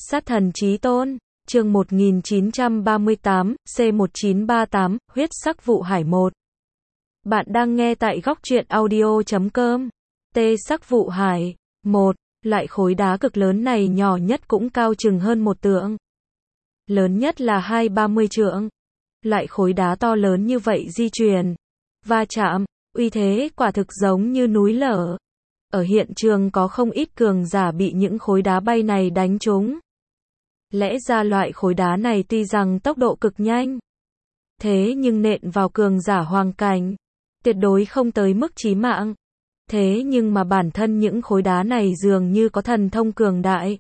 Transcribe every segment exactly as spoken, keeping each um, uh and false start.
Sát thần chí tôn, chương một nghìn chín trăm ba mươi tám, C một chín ba tám, huyết sắc vụ hải một. Bạn đang nghe tại góc truyện audio chấm com. T sắc vụ hải, một, loại khối đá cực lớn này nhỏ nhất cũng cao chừng hơn một trượng. Lớn nhất là hai ba mươi trượng. Loại khối đá to lớn như vậy di chuyển, va chạm, uy thế quả thực giống như núi lở. Ở hiện trường có không ít cường giả bị những khối đá bay này đánh trúng. Lẽ ra loại khối đá này tuy rằng tốc độ cực nhanh, thế nhưng nện vào cường giả hoàng cảnh, tuyệt đối không tới mức chí mạng. Thế nhưng mà bản thân những khối đá này dường như có thần thông cường đại.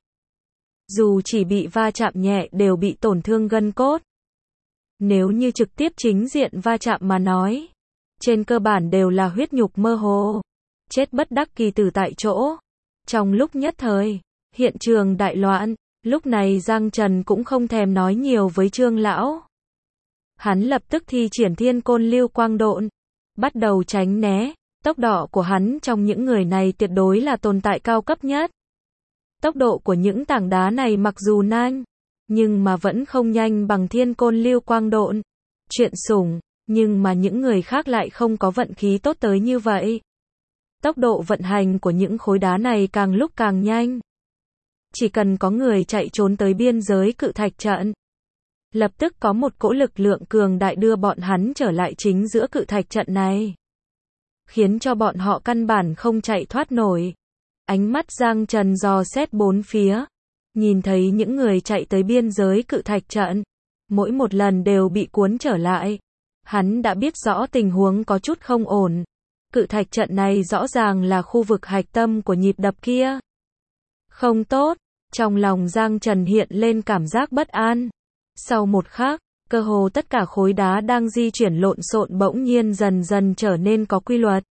Dù chỉ bị va chạm nhẹ đều bị tổn thương gân cốt. Nếu như trực tiếp chính diện va chạm mà nói, trên cơ bản đều là huyết nhục mơ hồ, chết bất đắc kỳ tử tại chỗ. Trong lúc nhất thời, hiện trường đại loạn, lúc này Giang Trần cũng không thèm nói nhiều với Trương lão. Hắn lập tức thi triển thiên côn lưu quang độn, bắt đầu tránh né. Tốc độ của hắn trong những người này tuyệt đối là tồn tại cao cấp nhất. Tốc độ của những tảng đá này mặc dù nhanh, nhưng mà vẫn không nhanh bằng thiên côn lưu quang độn. Chuyện sủng, nhưng mà những người khác lại không có vận khí tốt tới như vậy. Tốc độ vận hành của những khối đá này càng lúc càng nhanh. Chỉ cần có người chạy trốn tới biên giới cự thạch trận, lập tức có một cỗ lực lượng cường đại đưa bọn hắn trở lại chính giữa cự thạch trận này, khiến cho bọn họ căn bản không chạy thoát nổi. Ánh mắt Giang Trần dò xét bốn phía, nhìn thấy những người chạy tới biên giới cự thạch trận, mỗi một lần đều bị cuốn trở lại. Hắn đã biết rõ tình huống có chút không ổn. Cự thạch trận này rõ ràng là khu vực hạch tâm của nhịp đập kia. Không tốt, trong lòng Giang Trần hiện lên cảm giác bất an. Sau một khắc, cơ hồ tất cả khối đá đang di chuyển lộn xộn bỗng nhiên dần dần trở nên có quy luật.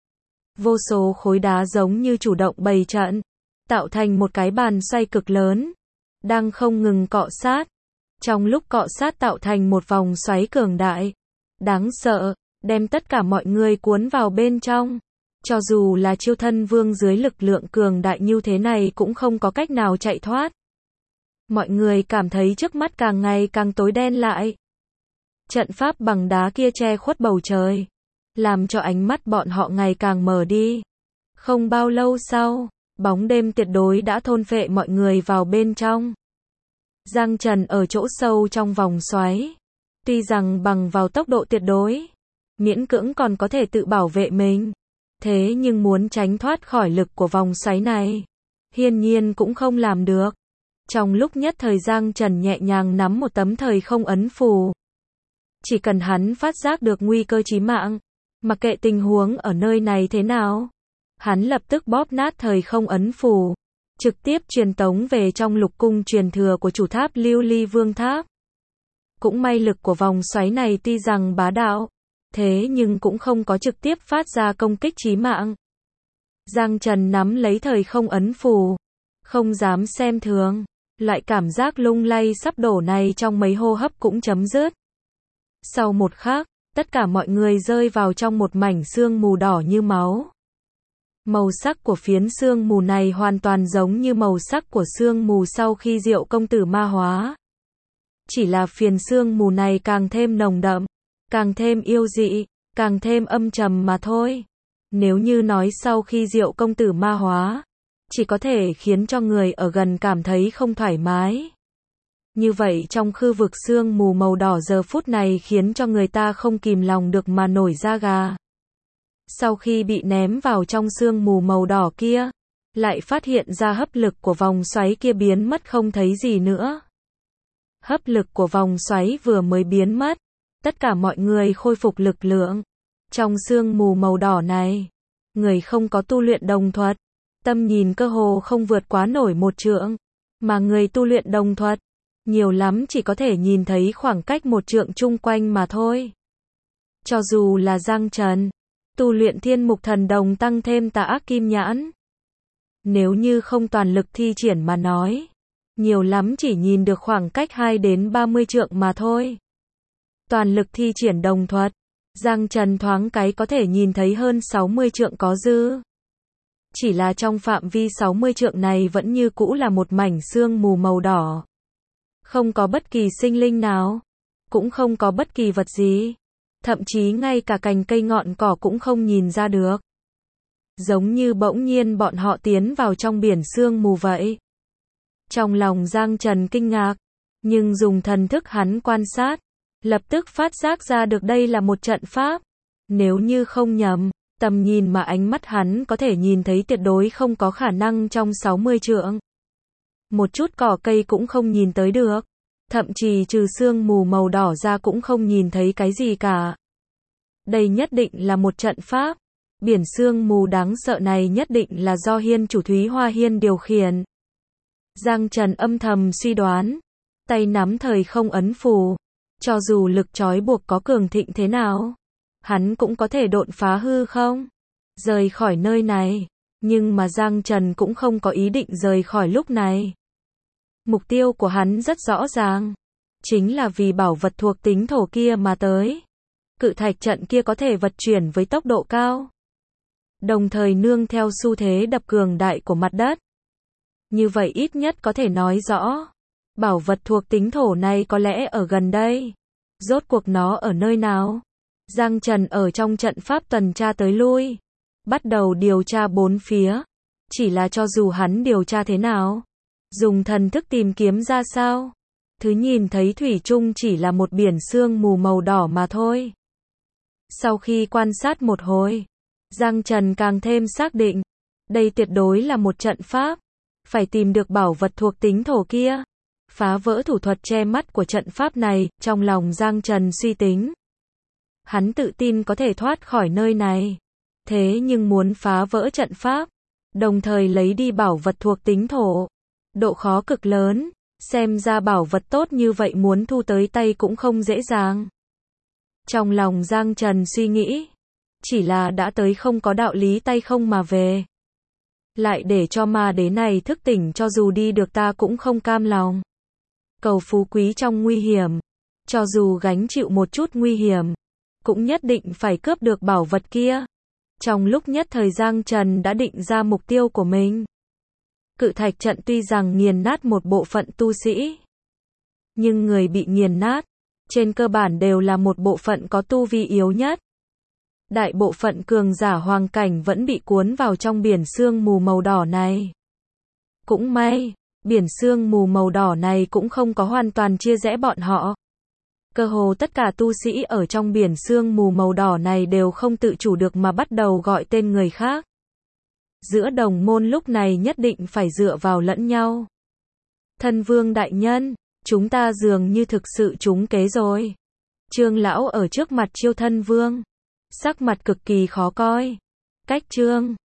Vô số khối đá giống như chủ động bày trận, tạo thành một cái bàn xoay cực lớn, đang không ngừng cọ sát. Trong lúc cọ sát tạo thành một vòng xoáy cường đại, đáng sợ, đem tất cả mọi người cuốn vào bên trong. Cho dù là Chiêu Thân Vương dưới lực lượng cường đại như thế này cũng không có cách nào chạy thoát. Mọi người cảm thấy trước mắt càng ngày càng tối đen lại. Trận pháp bằng đá kia che khuất bầu trời, làm cho ánh mắt bọn họ ngày càng mờ đi. Không bao lâu sau, bóng đêm tuyệt đối đã thôn phệ mọi người vào bên trong. Giang Trần ở chỗ sâu trong vòng xoáy, tuy rằng bằng vào tốc độ tuyệt đối, miễn cưỡng còn có thể tự bảo vệ mình. Thế nhưng muốn tránh thoát khỏi lực của vòng xoáy này, hiển nhiên cũng không làm được. Trong lúc nhất thời Giang Trần nhẹ nhàng nắm một tấm thời không ấn phù. Chỉ cần hắn phát giác được nguy cơ chí mạng, mặc kệ tình huống ở nơi này thế nào, hắn lập tức bóp nát thời không ấn phù, trực tiếp truyền tống về trong lục cung truyền thừa của chủ tháp Lưu Ly Vương Tháp. Cũng may lực của vòng xoáy này tuy rằng bá đạo, thế nhưng cũng không có trực tiếp phát ra công kích chí mạng. Giang Trần nắm lấy thời không ấn phù, không dám xem thường, loại cảm giác lung lay sắp đổ này trong mấy hô hấp cũng chấm dứt. Sau một khắc, tất cả mọi người rơi vào trong một mảnh sương mù đỏ như máu. Màu sắc của phiến sương mù này hoàn toàn giống như màu sắc của sương mù sau khi Diệu công tử ma hóa. Chỉ là phiến sương mù này càng thêm nồng đậm, càng thêm yêu dị, càng thêm âm trầm mà thôi. Nếu như nói sau khi Diệu công tử ma hóa, chỉ có thể khiến cho người ở gần cảm thấy không thoải mái. Như vậy trong khu vực sương mù màu đỏ giờ phút này khiến cho người ta không kìm lòng được mà nổi da gà. Sau khi bị ném vào trong sương mù màu đỏ kia, lại phát hiện ra hấp lực của vòng xoáy kia biến mất không thấy gì nữa. Hấp lực của vòng xoáy vừa mới biến mất, tất cả mọi người khôi phục lực lượng. Trong sương mù màu đỏ này, người không có tu luyện đồng thuật, tâm nhìn cơ hồ không vượt quá nổi một trượng, mà người tu luyện đồng thuật, nhiều lắm chỉ có thể nhìn thấy khoảng cách một trượng chung quanh mà thôi. Cho dù là Giang Trần, tu luyện thiên mục thần đồng tăng thêm tà ác kim nhãn, nếu như không toàn lực thi triển mà nói, nhiều lắm chỉ nhìn được khoảng cách hai đến ba mươi trượng mà thôi. Toàn lực thi triển đồng thuật, Giang Trần thoáng cái có thể nhìn thấy hơn sáu mươi trượng có dư. Chỉ là trong phạm vi sáu mươi trượng này vẫn như cũ là một mảnh sương mù màu đỏ. Không có bất kỳ sinh linh nào, cũng không có bất kỳ vật gì, thậm chí ngay cả cành cây ngọn cỏ cũng không nhìn ra được. Giống như bỗng nhiên bọn họ tiến vào trong biển sương mù vậy. Trong lòng Giang Trần kinh ngạc, nhưng dùng thần thức hắn quan sát, lập tức phát giác ra được đây là một trận pháp. Nếu như không nhầm, tầm nhìn mà ánh mắt hắn có thể nhìn thấy tuyệt đối không có khả năng trong sáu mươi trượng. Một chút cỏ cây cũng không nhìn tới được, thậm chí trừ sương mù màu đỏ ra cũng không nhìn thấy cái gì cả. Đây nhất định là một trận pháp. Biển sương mù đáng sợ này nhất định là do Hiên chủ Thúy Hoa Hiên điều khiển. Giang Trần âm thầm suy đoán, tay nắm thời không ấn phù, cho dù lực trói buộc có cường thịnh thế nào, hắn cũng có thể độn phá hư không, rời khỏi nơi này. Nhưng mà Giang Trần cũng không có ý định rời khỏi lúc này. Mục tiêu của hắn rất rõ ràng, chính là vì bảo vật thuộc tính thổ kia mà tới. Cự thạch trận kia có thể vận chuyển với tốc độ cao, đồng thời nương theo xu thế đập cường đại của mặt đất. Như vậy ít nhất có thể nói rõ, bảo vật thuộc tính thổ này có lẽ ở gần đây. Rốt cuộc nó ở nơi nào? Giang Trần ở trong trận pháp tuần tra tới lui, bắt đầu điều tra bốn phía. Chỉ là cho dù hắn điều tra thế nào, dùng thần thức tìm kiếm ra sao, thứ nhìn thấy thủy chung chỉ là một biển sương mù màu đỏ mà thôi. Sau khi quan sát một hồi, Giang Trần càng thêm xác định, đây tuyệt đối là một trận pháp, phải tìm được bảo vật thuộc tính thổ kia, phá vỡ thủ thuật che mắt của trận pháp này. Trong lòng Giang Trần suy tính, hắn tự tin có thể thoát khỏi nơi này, thế nhưng muốn phá vỡ trận pháp, đồng thời lấy đi bảo vật thuộc tính thổ, độ khó cực lớn, xem ra bảo vật tốt như vậy muốn thu tới tay cũng không dễ dàng. Trong lòng Giang Trần suy nghĩ, chỉ là đã tới không có đạo lý tay không mà về. Lại để cho ma đế này thức tỉnh, cho dù đi được ta cũng không cam lòng. Cầu phú quý trong nguy hiểm, cho dù gánh chịu một chút nguy hiểm, cũng nhất định phải cướp được bảo vật kia. Trong lúc nhất thời Giang Trần đã định ra mục tiêu của mình. Cự thạch trận tuy rằng nghiền nát một bộ phận tu sĩ, nhưng người bị nghiền nát, trên cơ bản đều là một bộ phận có tu vi yếu nhất. Đại bộ phận cường giả hoàng cảnh vẫn bị cuốn vào trong biển sương mù màu đỏ này. Cũng may, biển sương mù màu đỏ này cũng không có hoàn toàn chia rẽ bọn họ. Cơ hồ tất cả tu sĩ ở trong biển sương mù màu đỏ này đều không tự chủ được mà bắt đầu gọi tên người khác. Giữa đồng môn lúc này nhất định phải dựa vào lẫn nhau. Thân vương đại nhân, chúng ta dường như thực sự trúng kế rồi. Trương lão ở trước mặt Chiêu Thân Vương, sắc mặt cực kỳ khó coi. Cách Trương